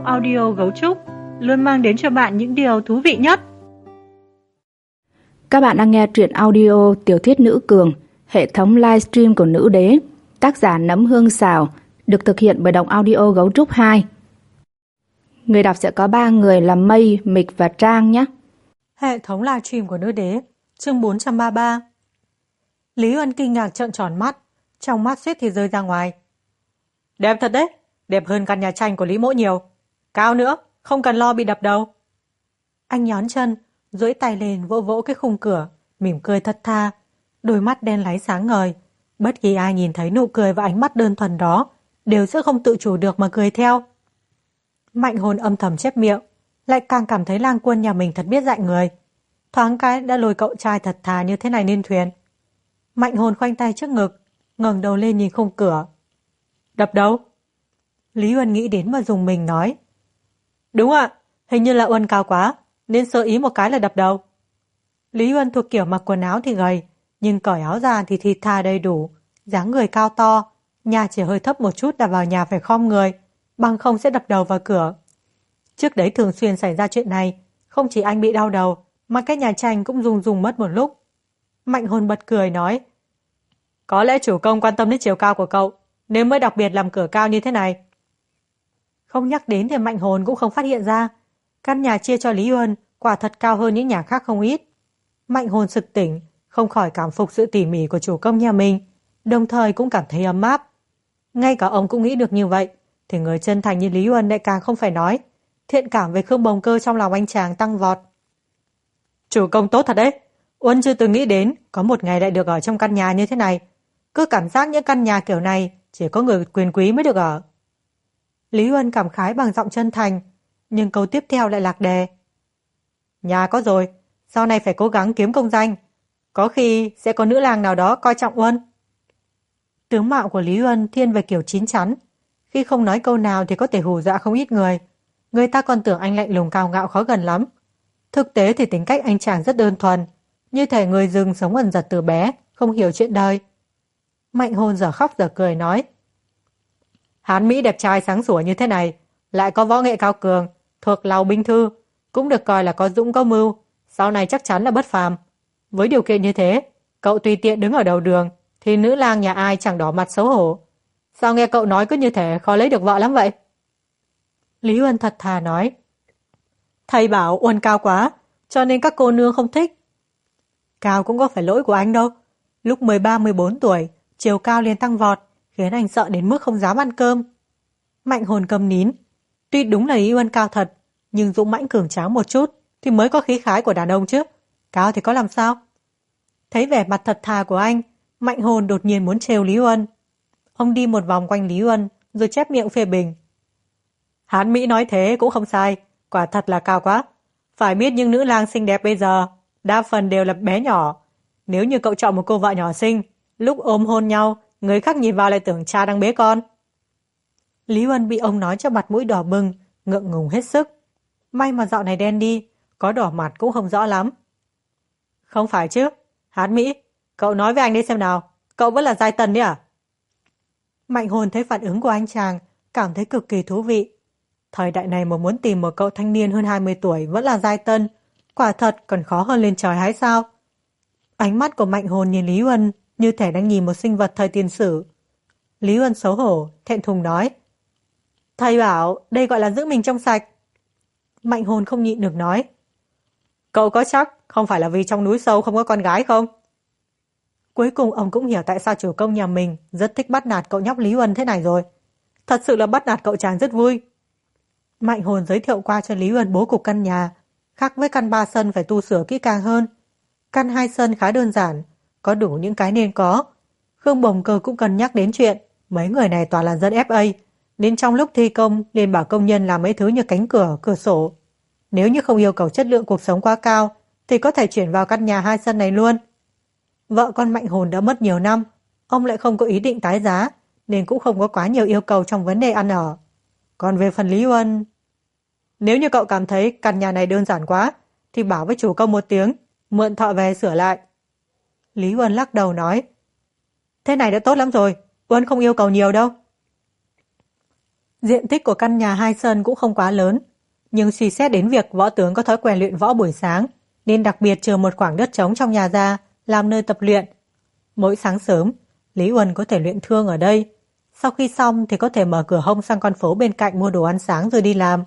Động Audio Gấu Trúc luôn mang đến cho bạn những điều thú vị nhất. Các bạn đang nghe truyện audio tiểu thuyết Nữ Cường, hệ thống livestream của Nữ Đế, tác giả Nấm Hương Xào, được thực hiện bởi Động Audio Gấu Trúc 2. Người đọc sẽ có 3 người là Mây, Mịch và Trang nhé. Hệ thống livestream của Nữ Đế, chương 433. Lý Uân kinh ngạc trợn tròn mắt, trong mắt suýt thì rơi ra ngoài. Đẹp thật đấy, đẹp hơn căn nhà tranh của Lý Mỗ nhiều. Cao nữa, không cần lo bị đập đầu. Anh nhón chân, duỗi tay lên vỗ vỗ cái khung cửa, mỉm cười thật tha, đôi mắt đen láy sáng ngời. Bất kỳ ai nhìn thấy nụ cười và ánh mắt đơn thuần đó, đều sẽ không tự chủ được mà cười theo. Mạnh Hồn âm thầm chép miệng, lại càng cảm thấy Lang Quân nhà mình thật biết dạy người. Thoáng cái đã lôi cậu trai thật thà như thế này lên thuyền. Mạnh Hồn khoanh tay trước ngực, ngẩng đầu lên nhìn khung cửa. Đập đầu? Lý Uân nghĩ đến mà dùng mình nói. Đúng ạ, hình như là Uân cao quá, nên sơ ý một cái là đập đầu. Lý Uân thuộc kiểu mặc quần áo thì gầy, nhưng cởi áo ra thì thịt tha đầy đủ, dáng người cao to, nhà chỉ hơi thấp một chút đã vào nhà phải khom người, bằng không sẽ đập đầu vào cửa. Trước đấy thường xuyên xảy ra chuyện này, không chỉ anh bị đau đầu, mà cái nhà tranh cũng rung mất một lúc. Mạnh Hồn bật cười nói, có lẽ chủ công quan tâm đến chiều cao của cậu, nên mới đặc biệt làm cửa cao như thế này. Không nhắc đến thì Mạnh Hồn cũng không phát hiện ra, căn nhà chia cho Lý Uân quả thật cao hơn những nhà khác không ít. Mạnh Hồn sực tỉnh, không khỏi cảm phục sự tỉ mỉ của chủ công nhà mình, đồng thời cũng cảm thấy ấm áp. Ngay cả ông cũng nghĩ được như vậy, thì người chân thành như Lý Uân lại càng không phải nói. Thiện cảm về Khương Bồng Cơ trong lòng anh chàng tăng vọt. Chủ công tốt thật đấy, Uân chưa từng nghĩ đến có một ngày lại được ở trong căn nhà như thế này. Cứ cảm giác những căn nhà kiểu này chỉ có người quyền quý mới được ở. Lý Uân cảm khái bằng giọng chân thành, nhưng câu tiếp theo lại lạc đề. Nhà có rồi, sau này phải cố gắng kiếm công danh. Có khi sẽ có nữ lang nào đó coi trọng Uân. Tướng mạo của Lý Uân thiên về kiểu chín chắn. Khi không nói câu nào thì có thể hù dọa không ít người. Người ta còn tưởng anh lạnh lùng cao ngạo khó gần lắm. Thực tế thì tính cách anh chàng rất đơn thuần, như thể người rừng sống ẩn giật từ bé, không hiểu chuyện đời. Mạnh Hồn giờ khóc giờ cười nói. Hán Mỹ đẹp trai sáng sủa như thế này, lại có võ nghệ cao cường, thuộc lầu binh thư, cũng được coi là có dũng có mưu, sau này chắc chắn là bất phàm. Với điều kiện như thế, cậu tùy tiện đứng ở đầu đường, thì nữ lang nhà ai chẳng đỏ mặt xấu hổ. Sao nghe cậu nói cứ như thế khó lấy được vợ lắm vậy? Lý Uân thật thà nói. Thầy bảo Uân cao quá, cho nên các cô nương không thích. Cao cũng có phải lỗi của anh đâu. Lúc 13-14 tuổi, chiều cao liền tăng vọt, khiến anh sợ đến mức không dám ăn cơm. Mạnh Hồn câm nín. Tuy đúng là Lý Uân cao thật, nhưng dũng mãnh cường tráng một chút thì mới có khí khái của đàn ông chứ. Cao thì có làm sao? Thấy vẻ mặt thật thà của anh, Mạnh Hồn đột nhiên muốn trêu Lý Uân. Ông đi một vòng quanh Lý Uân, rồi chép miệng phê bình. Hán Mỹ nói thế cũng không sai, quả thật là cao quá. Phải biết những nữ lang xinh đẹp bây giờ, đa phần đều là bé nhỏ. Nếu như cậu chọn một cô vợ nhỏ xinh, lúc ôm hôn nhau, người khác nhìn vào lại tưởng cha đang bế con. Lý Uân bị ông nói cho mặt mũi đỏ bừng, ngượng ngùng hết sức. May mà dạo này đen đi, có đỏ mặt cũng không rõ lắm. Không phải chứ, Hán Mỹ, cậu nói với anh đi xem nào, cậu vẫn là giai tần đấy à? Mạnh Hồn thấy phản ứng của anh chàng, cảm thấy cực kỳ thú vị. Thời đại này mà muốn tìm một cậu thanh niên hơn 20 tuổi vẫn là giai tân, quả thật còn khó hơn lên trời hái sao? Ánh mắt của Mạnh Hồn nhìn Lý Uân như thể đang nhìn một sinh vật thời tiền sử. Lý Uân xấu hổ, thẹn thùng nói. Thầy bảo đây gọi là giữ mình trong sạch. Mạnh Hồn không nhịn được nói. Cậu có chắc không phải là vì trong núi sâu không có con gái không? Cuối cùng ông cũng hiểu tại sao chủ công nhà mình rất thích bắt nạt cậu nhóc Lý Uân thế này rồi. Thật sự là bắt nạt cậu chàng rất vui. Mạnh Hồn giới thiệu qua cho Lý Uân bố cục căn nhà, khác với căn 3 sân phải tu sửa kỹ càng hơn. Căn 2 sân khá đơn giản, có đủ những cái nên có. Khương Bồng Cơ cũng cân nhắc đến chuyện mấy người này toàn là dân FA, nên trong lúc thi công liền bảo công nhân làm mấy thứ như cánh cửa, cửa sổ. Nếu như không yêu cầu chất lượng cuộc sống quá cao, thì có thể chuyển vào căn nhà 2 sân này luôn. Vợ con Mạnh Hồn đã mất nhiều năm, ông lại không có ý định tái giá, nên cũng không có quá nhiều yêu cầu trong vấn đề ăn ở. Còn về phần Lý Uân, nếu như cậu cảm thấy căn nhà này đơn giản quá, thì bảo với chủ công một tiếng, mượn thợ về sửa lại. Lý Uân lắc đầu nói. Thế này đã tốt lắm rồi, Uân không yêu cầu nhiều đâu. Diện tích của căn nhà hai sân cũng không quá lớn, nhưng suy xét đến việc võ tướng có thói quen luyện võ buổi sáng, nên đặc biệt chừa một khoảng đất trống trong nhà ra làm nơi tập luyện. Mỗi sáng sớm, Lý Uân có thể luyện thương ở đây. Sau khi xong thì có thể mở cửa hông sang con phố bên cạnh mua đồ ăn sáng rồi đi làm.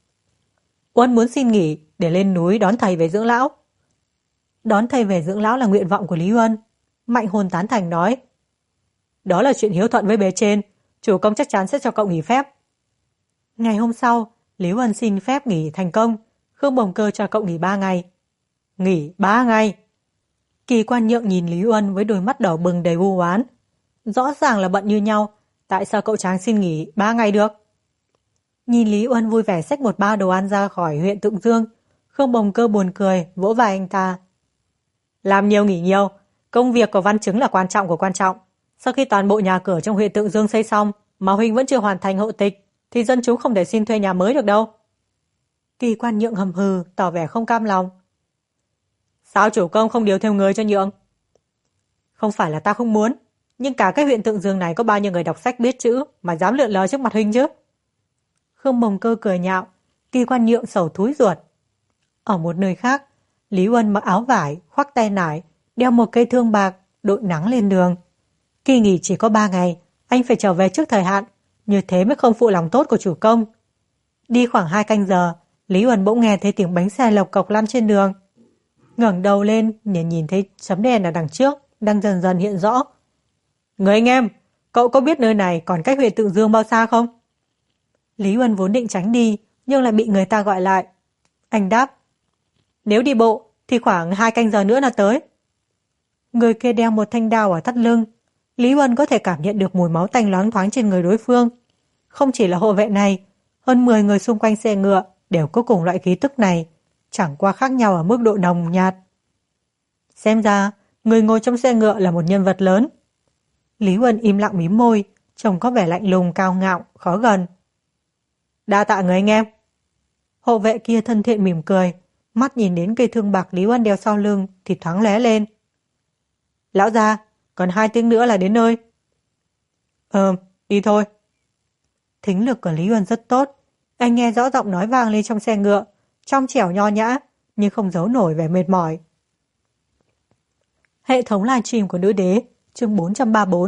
Uân muốn xin nghỉ để lên núi đón thầy về dưỡng lão. Đón thầy về dưỡng lão là nguyện vọng của Lý Uân. Mạnh Hồn tán thành nói. Đó là chuyện hiếu thuận với bề trên, chủ công chắc chắn sẽ cho cậu nghỉ phép. Ngày hôm sau, Lý Uân xin phép nghỉ thành công, Khương Bồng Cơ cho cậu nghỉ 3 ngày. Nghỉ 3 ngày? Kỳ Quan Nhượng nhìn Lý Uân với đôi mắt đỏ bừng đầy u oán. Rõ ràng là bận như nhau, tại sao cậu chàng xin nghỉ 3 ngày được? Nhìn Lý Uân vui vẻ xách một ba đồ ăn ra khỏi huyện Tượng Dương, Khương Bồng Cơ buồn cười, vỗ vai anh ta. Làm nhiều nghỉ nhiều, công việc của văn chứng là quan trọng của quan trọng. Sau khi toàn bộ nhà cửa trong huyện Tượng Dương xây xong, mà huynh vẫn chưa hoàn thành hộ tịch, thì dân chúng không thể xin thuê nhà mới được đâu. Kỳ Quan Nhượng hầm hừ, tỏ vẻ không cam lòng. Sao chủ công không điều thêm người cho Nhượng? Không phải là ta không muốn, nhưng cả cái huyện Tượng Dương này có bao nhiêu người đọc sách biết chữ mà dám lượn lờ trước mặt huynh chứ? Khương Bồng Cơ cười nhạo, Kỳ Quan Nhượng sầu thúi ruột. Ở một nơi khác, Lý Uân mặc áo vải, khoác tay nải, đeo một cây thương bạc, đội nắng lên đường. Kỳ nghỉ chỉ có 3 ngày, anh phải trở về trước thời hạn, như thế mới không phụ lòng tốt của chủ công. Đi khoảng 2 canh giờ, Lý Uân bỗng nghe thấy tiếng bánh xe lộc cộc lăn trên đường. Ngẩng đầu lên, nhìn thấy chấm đèn ở đằng trước, đang dần dần hiện rõ. Người anh em, cậu có biết nơi này còn cách huyện Tượng Dương bao xa không? Lý Uân vốn định tránh đi, nhưng lại bị người ta gọi lại. Anh đáp, nếu đi bộ thì khoảng 2 canh giờ nữa là tới. Người kia đeo một thanh đao ở thắt lưng. Lý Uân có thể cảm nhận được mùi máu tanh loáng thoáng trên người đối phương. Không chỉ là hộ vệ này, hơn 10 người xung quanh xe ngựa đều có cùng loại khí tức này, chẳng qua khác nhau ở mức độ nồng nhạt. Xem ra, người ngồi trong xe ngựa là một nhân vật lớn. Lý Uân im lặng mím môi, trông có vẻ lạnh lùng cao ngạo, khó gần. Đa tạ người anh em. Hộ vệ kia thân thiện mỉm cười, mắt nhìn đến cây thương bạc Lý Uân đeo sau lưng thì thoáng lóe lên. Lão gia, còn 2 tiếng nữa là đến nơi. Đi thôi. Thính lực của Lý Uân rất tốt. Anh nghe rõ giọng nói vang lên trong xe ngựa, trong trẻo nho nhã, nhưng không giấu nổi vẻ mệt mỏi. Hệ thống livestream của Nữ Đế, chương 434.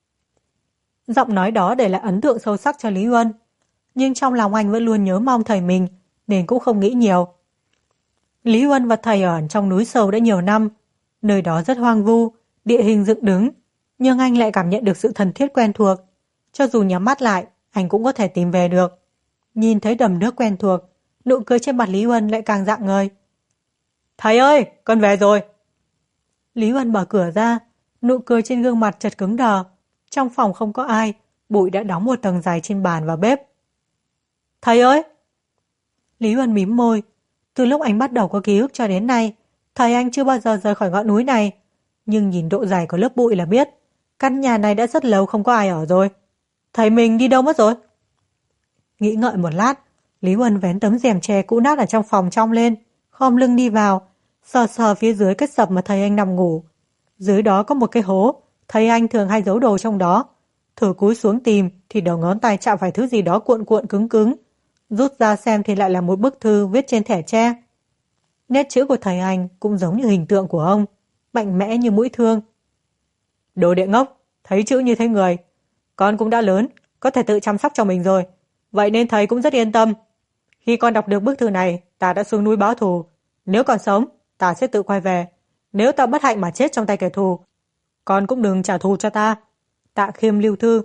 Giọng nói đó để lại ấn tượng sâu sắc cho Lý Uân, nhưng trong lòng anh vẫn luôn nhớ mong thầy mình, nên cũng không nghĩ nhiều. Lý Uân và thầy ở trong núi sâu đã nhiều năm, nơi đó rất hoang vu, địa hình dựng đứng, nhưng anh lại cảm nhận được sự thân thiết quen thuộc. Cho dù nhắm mắt lại, anh cũng có thể tìm về được. Nhìn thấy đầm nước quen thuộc, nụ cười trên mặt Lý Uân lại càng rạng ngời. Thầy ơi, con về rồi. Lý Uân mở cửa ra, nụ cười trên gương mặt chợt cứng đờ. Trong phòng không có ai, bụi đã đóng một tầng dày trên bàn và bếp. Thầy ơi! Lý Uân mím môi. Từ lúc anh bắt đầu có ký ức cho đến nay, thầy anh chưa bao giờ rời khỏi ngọn núi này. Nhưng nhìn độ dày của lớp bụi là biết, căn nhà này đã rất lâu không có ai ở rồi. Thầy mình đi đâu mất rồi? Nghĩ ngợi một lát, Lý Uân vén tấm rèm tre cũ nát ở trong phòng trong lên, khom lưng đi vào, sờ sờ phía dưới cái sập mà thầy anh nằm ngủ. Dưới đó có một cái hố, thầy anh thường hay giấu đồ trong đó. Thử cúi xuống tìm thì đầu ngón tay chạm phải thứ gì đó cuộn cuộn cứng cứng. Rút ra xem thì lại là một bức thư viết trên thẻ tre. Nét chữ của thầy anh cũng giống như hình tượng của ông, mạnh mẽ như mũi thương. Đồ đệ ngốc, thấy chữ như thấy người. Con cũng đã lớn, có thể tự chăm sóc cho mình rồi. Vậy nên thầy cũng rất yên tâm. Khi con đọc được bức thư này, ta đã xuống núi báo thù. Nếu còn sống, ta sẽ tự quay về. Nếu ta bất hạnh mà chết trong tay kẻ thù, con cũng đừng trả thù cho ta. Tạ Khiêm lưu thư.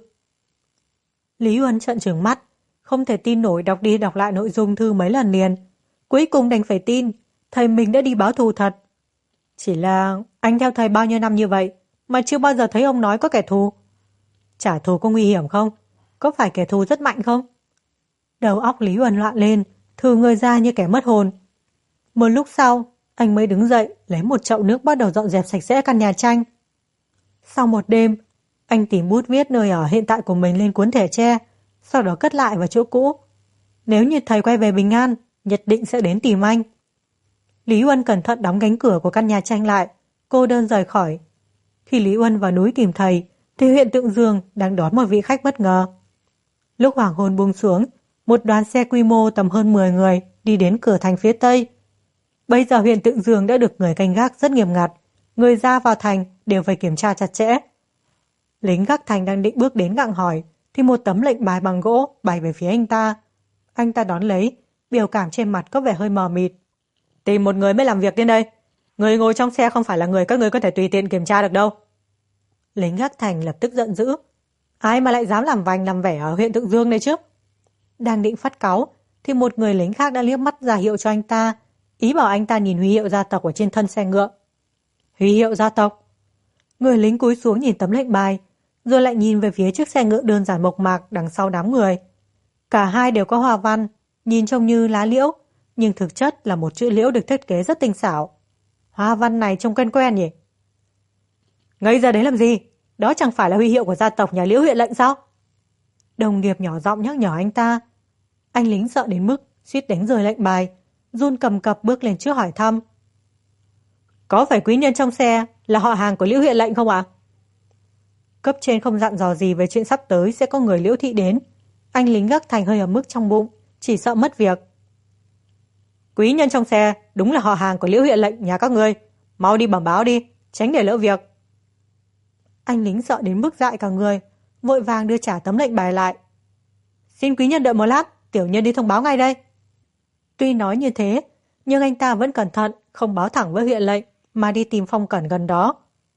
Lý Uân trợn trừng mắt, không thể tin nổi, đọc đi đọc lại nội dung thư mấy lần liền. Cuối cùng đành phải tin, thầy mình đã đi báo thù thật. Chỉ là anh theo thầy bao nhiêu năm như vậy mà chưa bao giờ thấy ông nói có kẻ thù. Trả thù có nguy hiểm không? Có phải kẻ thù rất mạnh không? Đầu óc Lý Uân loạn lên, thừ người ra như kẻ mất hồn. Một lúc sau, anh mới đứng dậy, lấy một chậu nước bắt đầu dọn dẹp sạch sẽ căn nhà tranh. Sau một đêm, anh tìm bút viết nơi ở hiện tại của mình lên cuốn thẻ tre, sau đó cất lại vào chỗ cũ. Nếu như thầy quay về bình an, nhất định sẽ đến tìm anh. Lý Uân cẩn thận đóng cánh cửa của căn nhà tranh lại, cô đơn rời khỏi. Khi Lý Uân vào núi tìm thầy, thì huyện Tượng Dương đang đón một vị khách bất ngờ. Lúc hoàng hôn buông xuống, một đoàn xe quy mô tầm hơn 10 người đi đến cửa thành phía Tây. Bây giờ huyện Tự Dương đã được người canh gác rất nghiêm ngặt, người ra vào thành đều phải kiểm tra chặt chẽ. Lính gác thành đang định bước đến gặng hỏi, thì một tấm lệnh bài bằng gỗ bay về phía anh ta. Anh ta đón lấy, biểu cảm trên mặt có vẻ hơi mờ mịt. Tìm một người mới làm việc đến đây. Người ngồi trong xe không phải là người các ngươi có thể tùy tiện kiểm tra được đâu. Lính gác thành lập tức giận dữ. Ai mà lại dám làm vành làm vẻ ở huyện Tự Dương này chứ? Đang định phát cáu, thì một người lính khác đã liếc mắt ra hiệu cho anh ta, ý bảo anh ta nhìn huy hiệu gia tộc ở trên thân xe ngựa. Huy hiệu gia tộc? Người lính cúi xuống nhìn tấm lệnh bài, rồi lại nhìn về phía chiếc xe ngựa đơn giản mộc mạc đằng sau đám người. Cả hai đều có hoa văn, nhìn trông như lá liễu, nhưng thực chất là một chữ liễu được thiết kế rất tinh xảo. Hoa văn này trông quen quen nhỉ? Ngây ra đấy làm gì? Đó chẳng phải là huy hiệu của gia tộc nhà Liễu huyện lệnh sao? Đồng nghiệp nhỏ giọng nhắc nhở anh ta. Anh lính sợ đến mức suýt đánh rơi lệnh bài, run cầm cập bước lên trước hỏi thăm. Có phải quý nhân trong xe là họ hàng của Liễu huyện lệnh không ạ? Cấp trên không dặn dò gì về chuyện sắp tới sẽ có người Liễu thị đến. Anh lính gác thành hơi ấm ức trong bụng, chỉ sợ mất việc. Quý nhân trong xe đúng là họ hàng của Liễu huyện lệnh nhà các ngươi. Mau đi bẩm báo đi, tránh để lỡ việc. Anh lính sợ đến mức dại cả người, vội vàng đưa trả tấm lệnh bài lại. Xin quý nhân đợi một lát, tiểu nhân đi thông báo ngay đây. Tuy nói như thế, nhưng anh ta vẫn cẩn thận, không báo thẳng với huyện lệnh, mà đi tìm Phong Cẩn gần đó.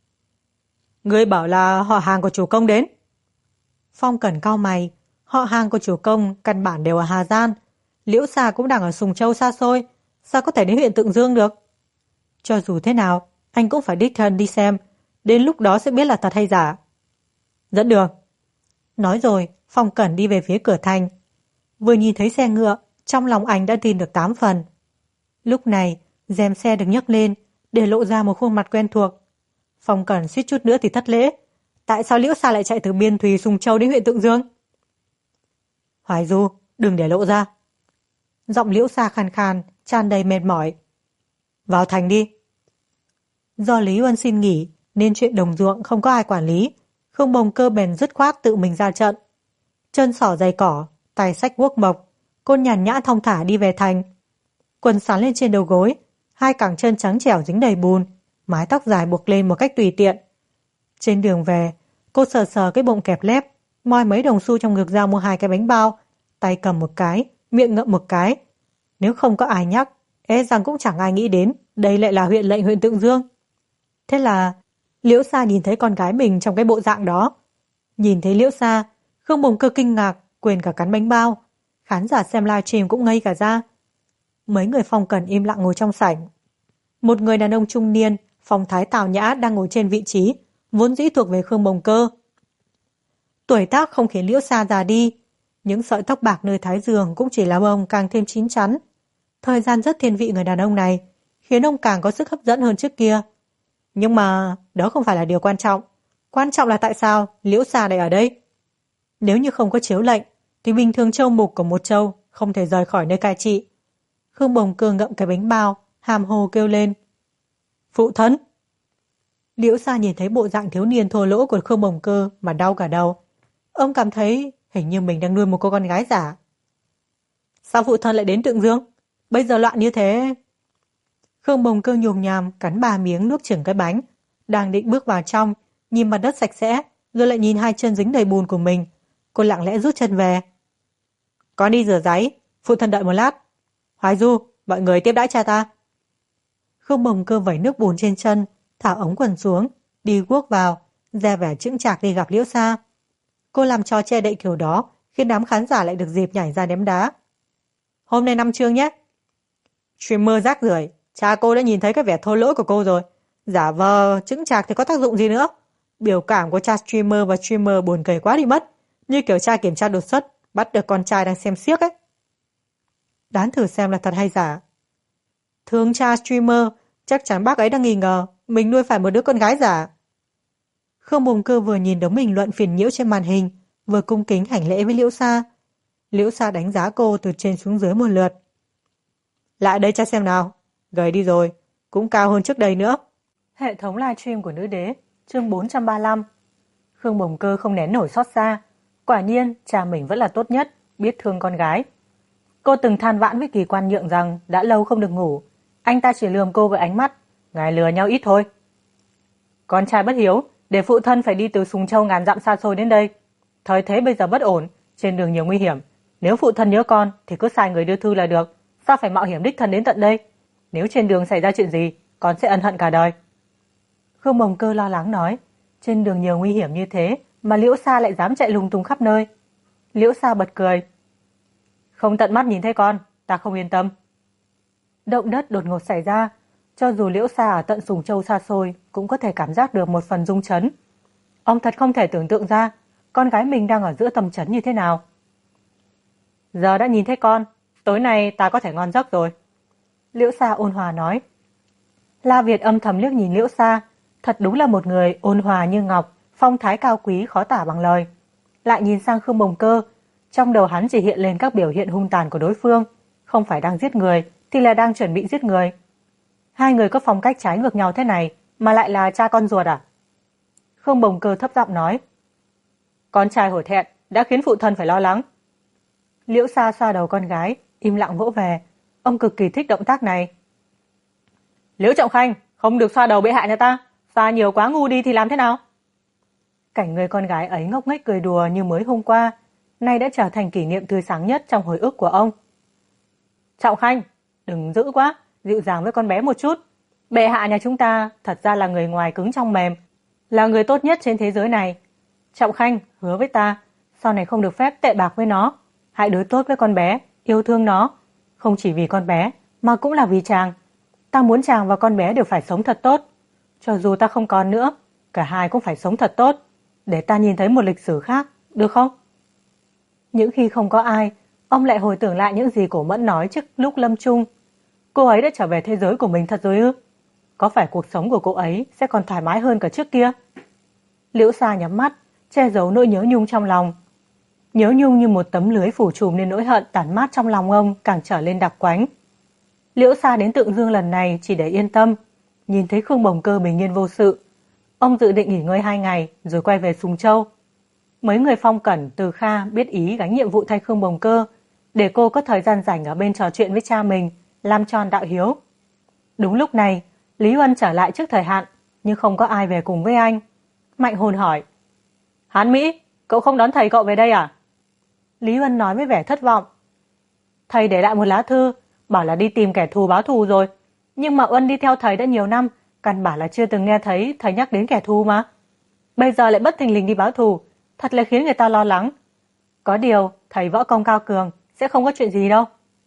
Ngươi bảo là họ hàng của chủ công đến. Phong Cẩn cau mày, họ hàng của chủ công căn bản đều ở Hà Giang. Liễu Sa cũng đang ở Sùng Châu xa xôi, sao có thể đến huyện Tự Dương được? Cho dù thế nào, anh cũng phải đích thân đi xem, đến lúc đó sẽ biết là thật hay giả. Dẫn đường. Nói rồi, Phong Cẩn đi về phía cửa thành. Vừa nhìn thấy xe ngựa, trong lòng anh đã tin được 8 phần. Lúc này, rèm xe được nhấc lên, để lộ ra một khuôn mặt quen thuộc. Phong Cẩn suýt chút nữa thì thất lễ. Tại sao Liễu Sa lại chạy từ Biên Thùy Sùng Châu đến huyện Tự Dương? Hoài Du, đừng để lộ ra. Giọng Liễu Sa khàn khàn, tràn đầy mệt mỏi. Vào thành đi. Do Lý Uân xin nghỉ, nên chuyện đồng ruộng không có ai quản lý. Khương Bồng Cơ bèn dứt khoát tự mình ra trận. Chân sỏ giày cỏ, tay xách guốc mộc, cô nhàn nhã thong thả đi về thành. Quần sắn lên trên đầu gối, hai cẳng chân trắng trẻo dính đầy bùn, mái tóc dài buộc lên một cách tùy tiện. Trên đường về, cô sờ sờ cái bụng kẹp lép, moi mấy đồng xu trong ngực ra mua 2 cái bánh bao, tay cầm một cái, miệng ngậm một cái. Nếu không có ai nhắc, e rằng cũng chẳng ai nghĩ đến đây lại là huyện lệnh huyện Tự Dương. Thế là Liễu Sa nhìn thấy con gái mình trong cái bộ dạng đó. Nhìn thấy Liễu Sa, Khương Bồng Cơ kinh ngạc, quên cả cắn bánh bao. Khán giả xem livestream cũng ngây cả ra. Mấy người Phong Cẩn im lặng ngồi trong sảnh. Một người đàn ông trung niên, phong thái tào nhã đang ngồi trên vị trí, vốn dĩ thuộc về Khương Bồng Cơ. Tuổi tác không khiến Liễu Sa già đi, những sợi tóc bạc nơi thái dương cũng chỉ làm ông càng thêm chín chắn. Thời gian rất thiên vị người đàn ông này, khiến ông càng có sức hấp dẫn hơn trước kia. Nhưng mà đó không phải là điều quan trọng. Quan trọng là tại sao Liễu Sa lại ở đây. Nếu như không có chiếu lệnh, thì bình thường châu mục của một châu không thể rời khỏi nơi cai trị. Khương Bồng Cơ ngậm cái bánh bao, hàm hồ kêu lên. Phụ thân! Liễu Sa nhìn thấy bộ dạng thiếu niên thô lỗ của Khương Bồng Cơ mà đau cả đầu. Ông cảm thấy hình như mình đang nuôi một cô con gái giả. Sao phụ thân lại đến Tự Dương? Bây giờ loạn như thế. Khương Bồng Cơ nhồm nhàm cắn 3 miếng nuốt chửng cái bánh, đang định bước vào trong, nhìn mặt đất sạch sẽ, rồi lại nhìn hai chân dính đầy bùn của mình. Cô lặng lẽ rút chân về. Con đi rửa ráy, phụ thân đợi một lát. Hoài Du, mọi người tiếp đãi cha ta. Khương Bồng Cơ vẩy nước bùn trên chân, thả ống quần xuống, đi guốc vào, ra vẻ chững chạc đi gặp Liễu Sa. Cô làm trò che đậy kiểu đó, khiến đám khán giả lại được dịp nhảy ra ném đá. Hôm nay 5 chương nhé. Streamer rác rưởi, cha cô đã nhìn thấy cái vẻ thô lỗ của cô rồi. Giả vờ chững chạc thì có tác dụng gì nữa. Biểu cảm của cha streamer và streamer buồn cười quá đi mất, như kiểu cha kiểm tra đột xuất, bắt được con trai đang xem xiếc ấy. Đoán thử xem là thật hay giả. Thương cha streamer, chắc chắn bác ấy đang nghi ngờ mình nuôi phải một đứa con gái giả. Khương Bồng Cơ vừa nhìn đống bình luận phiền nhiễu trên màn hình, vừa cung kính hành lễ với Liễu Sa. Liễu Sa đánh giá cô từ trên xuống dưới một lượt. Lại đây cha xem nào, gầy đi rồi, cũng cao hơn trước đây nữa. Hệ thống livestream của Nữ Đế, chương 435. Khương Bồng Cơ không nén nổi xót xa. Quả nhiên, cha mình vẫn là tốt nhất, biết thương con gái. Cô từng than vãn với Kỳ Quan Nhượng rằng đã lâu không được ngủ. Anh ta chỉ lườm cô với ánh mắt, ngài lừa nhau ít thôi. Con trai bất hiếu, để phụ thân phải đi từ Sùng Châu ngàn dặm xa xôi đến đây. Thời thế bây giờ bất ổn, trên đường nhiều nguy hiểm. Nếu phụ thân nhớ con thì cứ sai người đưa thư là được. Sao phải mạo hiểm đích thân đến tận đây? Nếu trên đường xảy ra chuyện gì, con sẽ ân hận cả đời. Khương Bồng Cơ lo lắng nói, trên đường nhiều nguy hiểm như thế mà Liễu Sa lại dám chạy lung tung khắp nơi. Liễu Sa bật cười. Không tận mắt nhìn thấy con, ta không yên tâm. Động đất đột ngột xảy ra, cho dù Liễu Sa ở tận Sùng Châu xa xôi cũng có thể cảm giác được một phần rung chấn. Ông thật không thể tưởng tượng ra con gái mình đang ở giữa tâm chấn như thế nào. Giờ đã nhìn thấy con, tối nay ta có thể ngon giấc rồi. Liễu Sa ôn hòa nói. La Việt âm thầm liếc nhìn Liễu Sa, thật đúng là một người ôn hòa như ngọc, phong thái cao quý khó tả bằng lời. Lại nhìn sang Khương Bồng Cơ, trong đầu hắn chỉ hiện lên các biểu hiện hung tàn của đối phương, không phải đang giết người thì là đang chuẩn bị giết người. Hai người có phong cách trái ngược nhau thế này mà lại là cha con ruột à? Khương Bồng Cơ thấp giọng nói. Con trai hổ thẹn đã khiến phụ thân phải lo lắng. Liễu Sa xoa đầu con gái, im lặng vỗ về. Ông cực kỳ thích động tác này. Liễu Trọng Khanh, không được xoa đầu bệ hạ nhà ta. Xoa nhiều quá ngu đi thì làm thế nào? Cảnh người con gái ấy ngốc nghếch cười đùa như mới hôm qua, nay đã trở thành kỷ niệm tươi sáng nhất trong hồi ức của ông. Trọng Khanh, đừng dữ quá, dịu dàng với con bé một chút. Bệ hạ nhà chúng ta thật ra là người ngoài cứng trong mềm, là người tốt nhất trên thế giới này. Trọng Khanh, hứa với ta, sau này không được phép tệ bạc với nó. Hãy đối tốt với con bé, yêu thương nó. Không chỉ vì con bé, mà cũng là vì chàng. Ta muốn chàng và con bé đều phải sống thật tốt. Cho dù ta không còn nữa, cả hai cũng phải sống thật tốt, để ta nhìn thấy một lịch sử khác, được không? Những khi không có ai, ông lại hồi tưởng lại những gì Cổ Mẫn nói trước lúc lâm chung. Cô ấy đã trở về thế giới của mình thật rồi ư? Có phải cuộc sống của cô ấy sẽ còn thoải mái hơn cả trước kia? Liễu Sa nhắm mắt, che giấu nỗi nhớ nhung trong lòng. Nhớ nhung như một tấm lưới phủ trùm nên nỗi hận tản mát trong lòng ông càng trở lên đặc quánh. Liễu Sa đến Tượng Dương lần này chỉ để yên tâm, nhìn thấy Khương Bồng Cơ bình yên vô sự. Ông dự định nghỉ ngơi 2 ngày rồi quay về Sùng Châu. Mấy người Phong Cẩn, Từ Kha biết ý gánh nhiệm vụ thay Khương Bồng Cơ, để cô có thời gian rảnh ở bên trò chuyện với cha mình, làm tròn đạo hiếu. Đúng lúc này, Lý Huân trở lại trước thời hạn, nhưng không có ai về cùng với anh. Mạnh Hồn hỏi, Hán Mỹ, cậu không đón thầy cậu về đây à? Lý Huân nói với vẻ thất vọng, thầy để lại một lá thư, bảo là đi tìm kẻ thù báo thù rồi. Nhưng mà Uân đi theo thầy đã nhiều năm, căn bản là chưa từng nghe thấy thầy nhắc đến kẻ thù mà. Bây giờ lại bất thình lình đi báo thù, thật là khiến người ta lo lắng. Có điều, thầy võ công cao cường, sẽ không có chuyện gì đâu.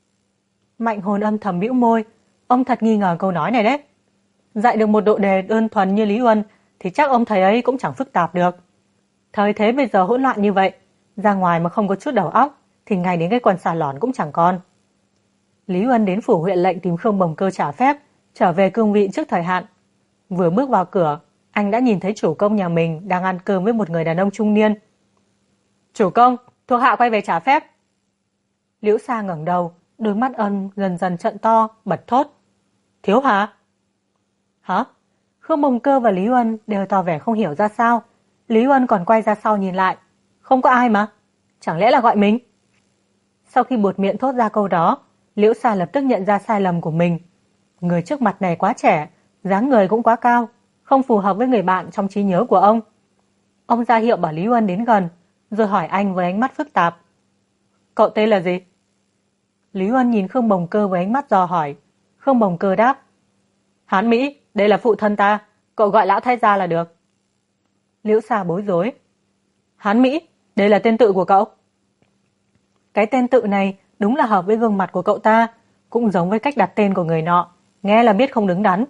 Mạnh Hồn âm thầm bĩu môi, ông thật nghi ngờ câu nói này đấy. Dạy được một độ đề đơn thuần như Lý Uân, thì chắc ông thầy ấy cũng chẳng phức tạp được. Thời thế bây giờ hỗn loạn như vậy, ra ngoài mà không có chút đầu óc, thì ngay đến cái quần xà lòn cũng chẳng còn. Lý Uân đến phủ huyện lệnh tìm Khương Bồng Cơ trả phép, trở về cương vị trước thời hạn. Vừa bước vào cửa, anh đã nhìn thấy chủ công nhà mình đang ăn cơm với một người đàn ông trung niên. Chủ công, thuộc hạ quay về trả phép. Liễu Sa ngẩng đầu, đôi mắt ân dần dần trợn to, bật thốt. Thiếu hả? Hả? Khương Bồng Cơ và Lý Uân đều tỏ vẻ không hiểu ra sao. Lý Uân còn quay ra sau nhìn lại. Không có ai mà. Chẳng lẽ là gọi mình? Sau khi buột miệng thốt ra câu đó, Liễu Sa lập tức nhận ra sai lầm của mình. Người trước mặt này quá trẻ, dáng người cũng quá cao, không phù hợp với người bạn trong trí nhớ của ông. Ông ra hiệu bảo Lý Uân đến gần, rồi hỏi anh với ánh mắt phức tạp. Cậu tên là gì? Lý Uân nhìn Khương Bồng Cơ với ánh mắt dò hỏi. Khương Bồng Cơ đáp. Hán Mỹ, đây là phụ thân ta, cậu gọi lão thái gia là được. Liễu Sa bối rối. Hán Mỹ, đây là tên tự của cậu. Cái tên tự này đúng là hợp với gương mặt của cậu ta, cũng giống với cách đặt tên của người nọ, nghe là biết không đứng đắn.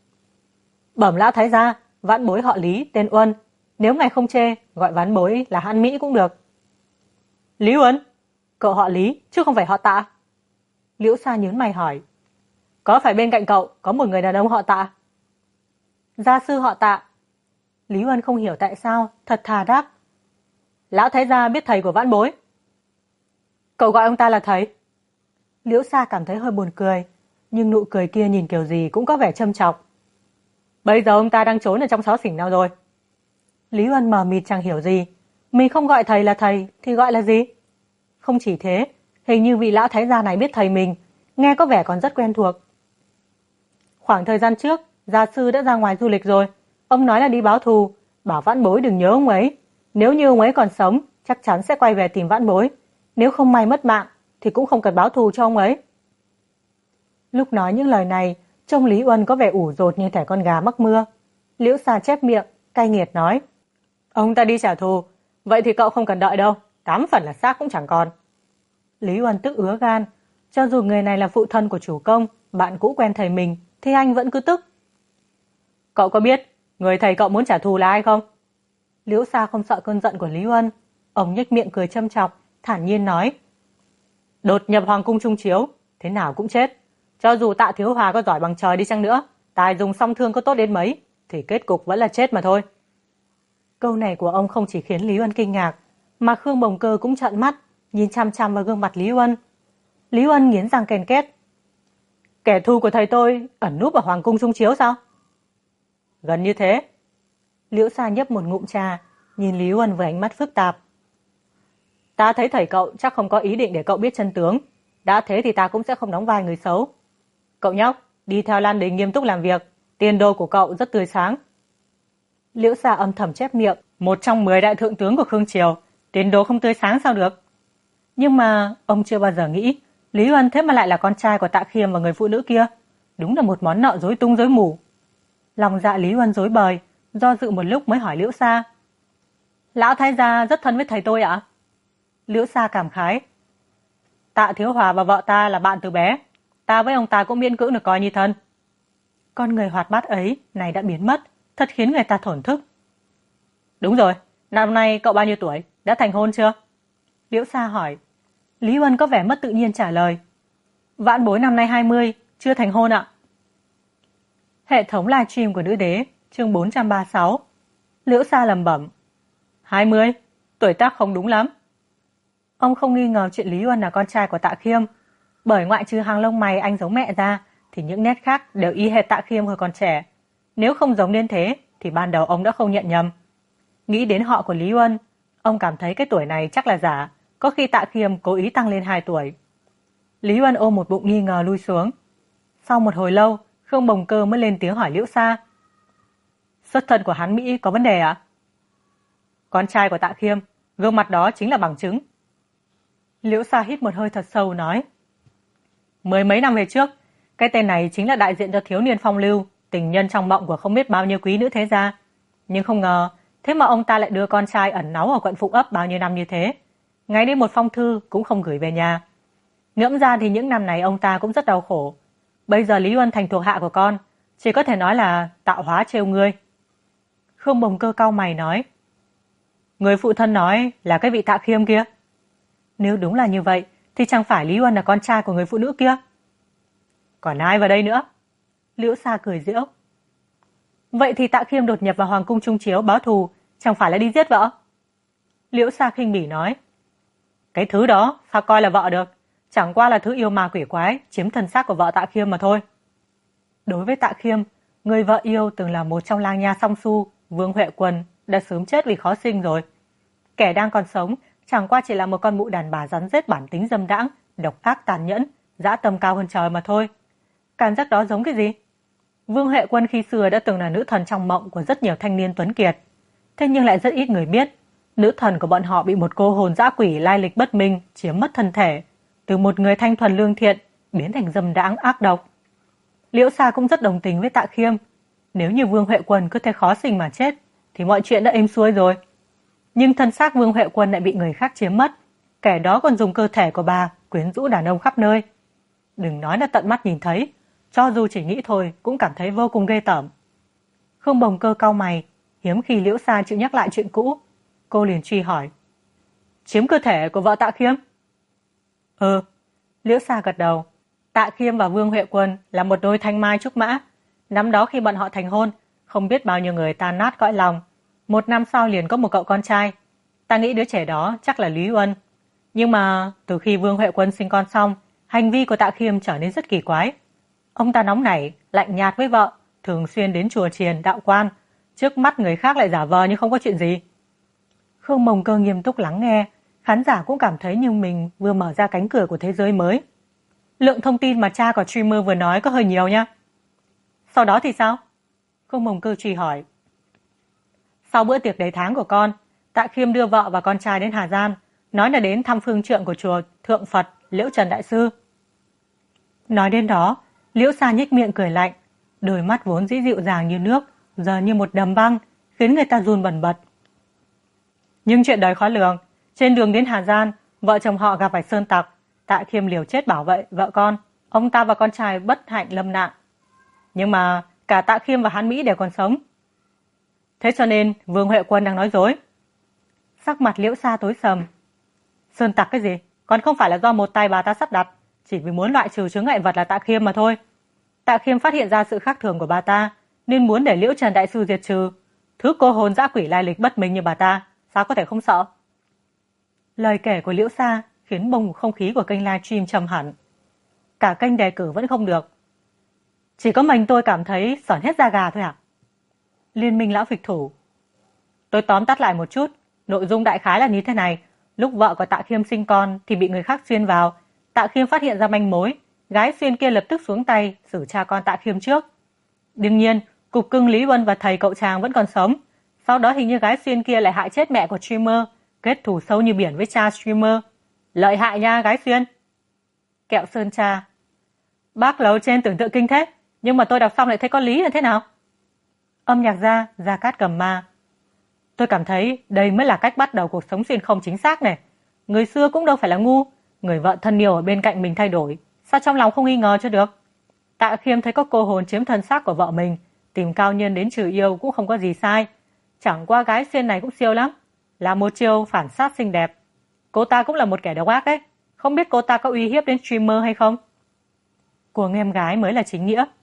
Bẩm lão thái gia, vãn bối họ Lý, tên Uân, nếu ngài không chê, gọi vãn bối là Hán Mỹ cũng được. Lý Uân, cậu họ Lý chứ không phải họ Tạ? Liễu Sa nhướng mày hỏi. Có phải bên cạnh cậu có một người đàn ông họ Tạ? Gia sư họ Tạ. Lý Uân không hiểu tại sao, thật thà đáp. Lão thái gia biết thầy của vãn bối. Cậu gọi ông ta là thầy. Liễu Sa cảm thấy hơi buồn cười, nhưng nụ cười kia nhìn kiểu gì cũng có vẻ châm chọc. Bây giờ ông ta đang trốn ở trong xó xỉnh nào rồi? Lý Uân mờ mịt chẳng hiểu gì. Mình không gọi thầy là thầy thì gọi là gì? Không chỉ thế, hình như vị lão thái gia này biết thầy mình, nghe có vẻ còn rất quen thuộc. Khoảng thời gian trước, gia sư đã ra ngoài du lịch rồi. Ông nói là đi báo thù, bảo vãn bối đừng nhớ ông ấy. Nếu như ông ấy còn sống, chắc chắn sẽ quay về tìm vãn bối. Nếu không may mất mạng, thì cũng không cần báo thù cho ông ấy. Lúc nói những lời này, trông Lý Uân có vẻ ủ rột như thể con gà mắc mưa. Liễu Sa chép miệng, cay nghiệt nói. Ông ta đi trả thù, vậy thì cậu không cần đợi đâu, 8 phần là xác cũng chẳng còn. Lý Uân tức ứa gan, cho dù người này là phụ thân của chủ công, bạn cũ quen thầy mình, thì anh vẫn cứ tức. Cậu có biết người thầy cậu muốn trả thù là ai không? Liễu Sa không sợ cơn giận của Lý Uân. Ông nhếch miệng cười châm chọc, thản nhiên nói. Đột nhập hoàng cung Trung Chiếu, thế nào cũng chết. Cho dù Tạ Thiếu Hòa có giỏi bằng trời đi chăng nữa, tài dùng song thương có tốt đến mấy, thì kết cục vẫn là chết mà thôi. Câu này của ông không chỉ khiến Lý Uân kinh ngạc, mà Khương Bồng Cơ cũng trợn mắt, nhìn chăm chăm vào gương mặt Lý Uân. Lý Uân nghiến răng ken két. Kẻ thù của thầy tôi ẩn núp ở hoàng cung Trung Chiếu sao? Gần như thế. Liễu Sa nhấp một ngụm trà, nhìn Lý Uân với ánh mắt phức tạp. Ta thấy thầy cậu chắc không có ý định để cậu biết chân tướng. Đã thế thì ta cũng sẽ không đóng vai người xấu. Cậu nhóc, đi theo Lan Đình nghiêm túc làm việc. Tiền đồ của cậu rất tươi sáng. Liễu Sa âm thầm chép miệng. Một trong 10 đại thượng tướng của Khương Triều, tiền đồ không tươi sáng sao được? Nhưng mà ông chưa bao giờ nghĩ Lý Uân thế mà lại là con trai của Tạ Khiêm và người phụ nữ kia. Đúng là một món nợ rối tung rối mù. Lòng dạ Lý Uân rối bời, do dự một lúc mới hỏi Liễu Sa. Lão thái gia rất thân với thầy tôi ạ? Liễu Sa cảm khái. Tạ Thiếu Hòa và vợ ta là bạn từ bé. Ta với ông ta cũng miễn cưỡng được coi như thân. Con người hoạt bát ấy này đã biến mất, thật khiến người ta thổn thức. Đúng rồi, năm nay cậu bao nhiêu tuổi? Đã thành hôn chưa? Liễu Sa hỏi. Lý Uân có vẻ mất tự nhiên trả lời. Vãn bối năm nay 20, chưa thành hôn ạ. Hệ thống livestream của Nữ Đế, chương 436. Liễu Sa lẩm bẩm. 20, tuổi tác không đúng lắm. Ông không nghi ngờ chuyện Lý Uân là con trai của Tạ Khiêm, bởi ngoại trừ hàng lông mày anh giống mẹ ra, thì những nét khác đều y hệt Tạ Khiêm hồi còn trẻ. Nếu không giống đến thế, thì ban đầu ông đã không nhận nhầm. Nghĩ đến họ của Lý Uân, ông cảm thấy cái tuổi này chắc là giả, có khi Tạ Khiêm cố ý tăng lên 2 tuổi. Lý Uân ôm một bụng nghi ngờ lui xuống. Sau một hồi lâu, Khương Bồng Cơ mới lên tiếng hỏi Liễu Sa. Xuất thân của hắn Mỹ có vấn đề ạ? Con trai của Tạ Khiêm, gương mặt đó chính là bằng chứng. Liễu Sa hít một hơi thật sâu nói. 10 mấy năm về trước, cái tên này chính là đại diện cho thiếu niên phong lưu, tình nhân trong mộng của không biết bao nhiêu quý nữ thế gia. Nhưng không ngờ, thế mà ông ta lại đưa con trai ẩn náu ở quận Phụng Ấp bao nhiêu năm như thế. Ngay đến một phong thư cũng không gửi về nhà. Ngẫm ra thì những năm này ông ta cũng rất đau khổ. Bây giờ Lý Uân thành thuộc hạ của con, chỉ có thể nói là tạo hóa trêu ngươi. Khương Bồng Cơ cau mày nói. Người phụ thân nói là cái vị Tạ Khiêm kia. Nếu đúng là như vậy, thì chẳng phải Lý Uân là con trai của người phụ nữ kia? Còn ai vào đây nữa? Liễu Sa cười giễu. Vậy thì Tạ Khiêm đột nhập vào hoàng cung Trung Chiếu báo thù, chẳng phải là đi giết vợ? Liễu Sa khinh bỉ nói. Cái thứ đó sao coi là vợ được? Chẳng qua là thứ yêu ma quỷ quái chiếm thân xác của vợ Tạ Khiêm mà thôi. Đối với Tạ Khiêm, người vợ yêu từng là một trong lang nha song su, Vương Huệ Quân, đã sớm chết vì khó sinh rồi. Kẻ đang còn sống chẳng qua chỉ là một con mụ đàn bà rắn rết bản tính dâm đãng, độc ác tàn nhẫn, dã tâm cao hơn trời mà thôi. Cảm giác đó giống cái gì? Vương Huệ Quân khi xưa đã từng là nữ thần trong mộng của rất nhiều thanh niên tuấn kiệt. Thế nhưng lại rất ít người biết, nữ thần của bọn họ bị một cô hồn dã quỷ lai lịch bất minh chiếm mất thân thể, từ một người thanh thuần lương thiện biến thành dâm đãng ác độc. Liễu Sa cũng rất đồng tình với Tạ Khiêm. Nếu như Vương Huệ Quân cứ thế khó sinh mà chết, thì mọi chuyện đã êm xuôi rồi. Nhưng thân xác Vương Huệ Quân lại bị người khác chiếm mất, kẻ đó còn dùng cơ thể của bà quyến rũ đàn ông khắp nơi. Đừng nói là tận mắt nhìn thấy, cho dù chỉ nghĩ thôi cũng cảm thấy vô cùng ghê tởm. Khương Bồng Cơ cau mày, hiếm khi Liễu Sa chịu nhắc lại chuyện cũ. Cô liền truy hỏi. Chiếm cơ thể của vợ Tạ Khiêm? Liễu Sa gật đầu. Tạ Khiêm và Vương Huệ Quân là một đôi thanh mai trúc mã. Năm đó khi bọn họ thành hôn, không biết bao nhiêu người tan nát cõi lòng. 1 năm sau liền có một cậu con trai. Ta nghĩ đứa trẻ đó chắc là Lý Uân. Nhưng mà từ khi Vương Huệ Quân sinh con xong, hành vi của Tạ Khiêm trở nên rất kỳ quái. Ông ta nóng nảy, lạnh nhạt với vợ, thường xuyên đến chùa chiền, đạo quan. Trước mắt người khác lại giả vờ như không có chuyện gì. Khương Mồng Cơ nghiêm túc lắng nghe, khán giả cũng cảm thấy như mình vừa mở ra cánh cửa của thế giới mới. Lượng thông tin mà cha của streamer vừa nói có hơi nhiều nha. Sau đó thì sao? Khương Mồng Cơ truy hỏi. Sau bữa tiệc đầy tháng của con, Tạ Khiêm đưa vợ và con trai đến Hà Giang, nói là đến thăm phương trượng của chùa Thượng Phật Liễu Trần Đại Sư. Nói đến đó, Liễu Sa nhếch miệng cười lạnh, đôi mắt vốn dĩ dịu dàng như nước, giờ như một đầm băng, khiến người ta run bần bật. Nhưng chuyện đời khó lường, trên đường đến Hà Giang, vợ chồng họ gặp phải sơn tặc, Tạ Khiêm liều chết bảo vệ vợ con, ông ta và con trai bất hạnh lâm nạn. Nhưng mà cả Tạ Khiêm và Hán Mỹ đều còn sống. Thế cho nên Vương Huệ Quân đang nói dối. Sắc mặt Liễu Sa tối sầm. Sơn tặc cái gì? Còn không phải là do một tay bà ta sắp đặt, chỉ vì muốn loại trừ chướng ngại vật là Tạ Khiêm mà thôi. Tạ Khiêm phát hiện ra sự khác thường của bà ta, nên muốn để Liễu Trần Đại Sư diệt trừ. Thứ cô hồn dã quỷ lai lịch bất minh như bà ta, sao có thể không sợ? Lời kể của Liễu Sa khiến bầu không khí của kênh livestream trầm hẳn. Cả kênh đề cử vẫn không được. Chỉ có mình tôi cảm thấy sởn hết da gà thôi ạ. Liên minh lão phịch thủ. Tôi tóm tắt lại một chút, nội dung đại khái là như thế này. Lúc vợ của Tạ Khiêm sinh con thì bị người khác xuyên vào. Tạ Khiêm phát hiện ra manh mối, gái xuyên kia lập tức xuống tay xử cha con Tạ Khiêm trước. Đương nhiên, cục cưng Lý Vân và thầy cậu chàng vẫn còn sống. Sau đó hình như gái xuyên kia lại hại chết mẹ của streamer, kết thù sâu như biển với cha streamer. Lợi hại nha gái xuyên. Kẹo Sơn Cha. Bác lầu trên tưởng tượng kinh thế, nhưng mà tôi đọc xong lại thấy có lý là thế nào? Âm nhạc gia Gia Cát Cầm Ma. Tôi cảm thấy đây mới là cách bắt đầu cuộc sống xuyên không chính xác này. Người xưa cũng đâu phải là ngu, người vợ thân yêu ở bên cạnh mình thay đổi, sao trong lòng không nghi ngờ cho được? Tạ Khiêm thấy có cô hồn chiếm thân xác của vợ mình, tìm cao nhân đến trừ yêu cũng không có gì sai. Chẳng qua gái xuyên này cũng siêu lắm, là một chiêu phản sát xinh đẹp. Cô ta cũng là một kẻ độc ác đấy, không biết cô ta có uy hiếp đến streamer hay không? Cuồng em gái mới là chính nghĩa.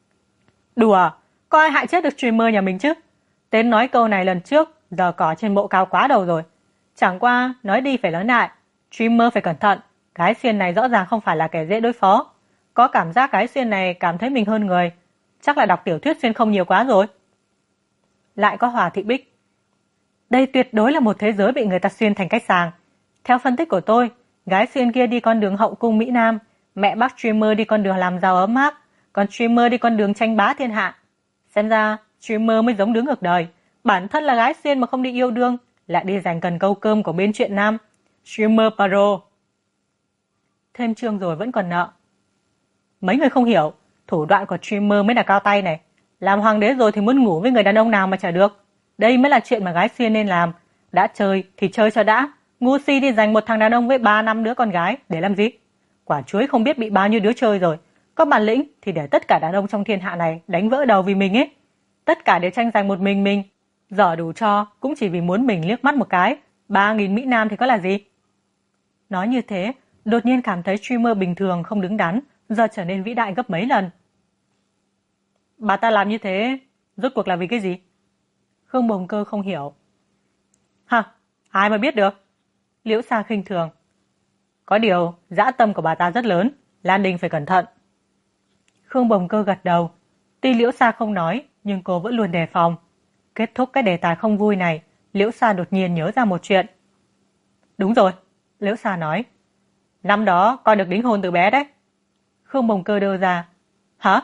Đùa, có ai hại chết được streamer nhà mình chứ? Tên nói câu này lần trước, giờ cỏ trên bộ cao quá đầu rồi. Chẳng qua, nói đi phải nói lại, streamer phải cẩn thận, gái xuyên này rõ ràng không phải là kẻ dễ đối phó. Có cảm giác gái xuyên này cảm thấy mình hơn người, chắc là đọc tiểu thuyết xuyên không nhiều quá rồi. Lại có Hòa Thị Bích. Đây tuyệt đối là một thế giới bị người ta xuyên thành cách sàng. Theo phân tích của tôi, gái xuyên kia đi con đường hậu cung Mỹ Nam, mẹ bác streamer đi con đường làm giàu ấm áp, còn streamer đi con đường tranh bá thiên hạ. Xem ra, streamer mới giống đứa ngược đời. Bản thân là gái xuyên mà không đi yêu đương, lại đi giành cần câu cơm của bên chuyện nam. Streamer Paro. Thêm chương rồi vẫn còn nợ. Mấy người không hiểu, thủ đoạn của streamer mới là cao tay này. Làm hoàng đế rồi thì muốn ngủ với người đàn ông nào mà chả được. Đây mới là chuyện mà gái xuyên nên làm. Đã chơi thì chơi cho đã. Ngu si đi giành một thằng đàn ông với 3-5 đứa con gái để làm gì? Quả chuối không biết bị bao nhiêu đứa chơi rồi. Có bản lĩnh thì để tất cả đàn ông trong thiên hạ này đánh vỡ đầu vì mình ấy. Tất cả đều tranh giành một mình. Dở đủ cho cũng chỉ vì muốn mình liếc mắt một cái. 3.000 Mỹ Nam thì có là gì? Nói như thế, đột nhiên cảm thấy streamer bình thường không đứng đắn, giờ trở nên vĩ đại gấp mấy lần. Bà ta làm như thế, rốt cuộc là vì cái gì? Khương Bồng Cơ không hiểu. Hả, ai mà biết được? Liễu Sa khinh thường. Có điều, dã tâm của bà ta rất lớn, Lan Đình phải cẩn thận. Khương Bồng Cơ gật đầu. Tuy Liễu Sa không nói, nhưng cô vẫn luôn đề phòng. Kết thúc cái đề tài không vui này, Liễu Sa đột nhiên nhớ ra một chuyện. Đúng rồi, Liễu Sa nói. Năm đó con được đính hôn từ bé đấy. Khương Bồng Cơ đưa ra. Hả?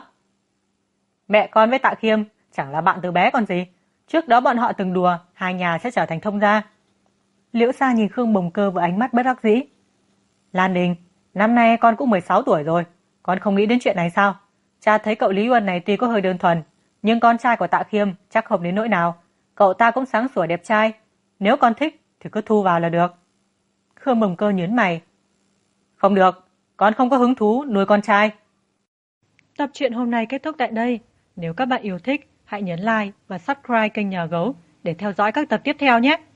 Mẹ con với Tạ Khiêm chẳng là bạn từ bé còn gì. Trước đó bọn họ từng đùa hai nhà sẽ trở thành thông gia. Liễu Sa nhìn Khương Bồng Cơ với ánh mắt bất đắc dĩ. Lan Đình, năm nay con cũng 16 tuổi rồi, con không nghĩ đến chuyện này sao? Cha thấy cậu Lý Uân này tuy có hơi đơn thuần, nhưng con trai của Tạ Khiêm chắc không đến nỗi nào. Cậu ta cũng sáng sủa đẹp trai, nếu con thích thì cứ thu vào là được. Khương Bồng Cơ nhướng mày. Không được, con không có hứng thú nuôi con trai. Tập truyện hôm nay kết thúc tại đây. Nếu các bạn yêu thích, hãy nhấn like và subscribe kênh Nhà Gấu để theo dõi các tập tiếp theo nhé.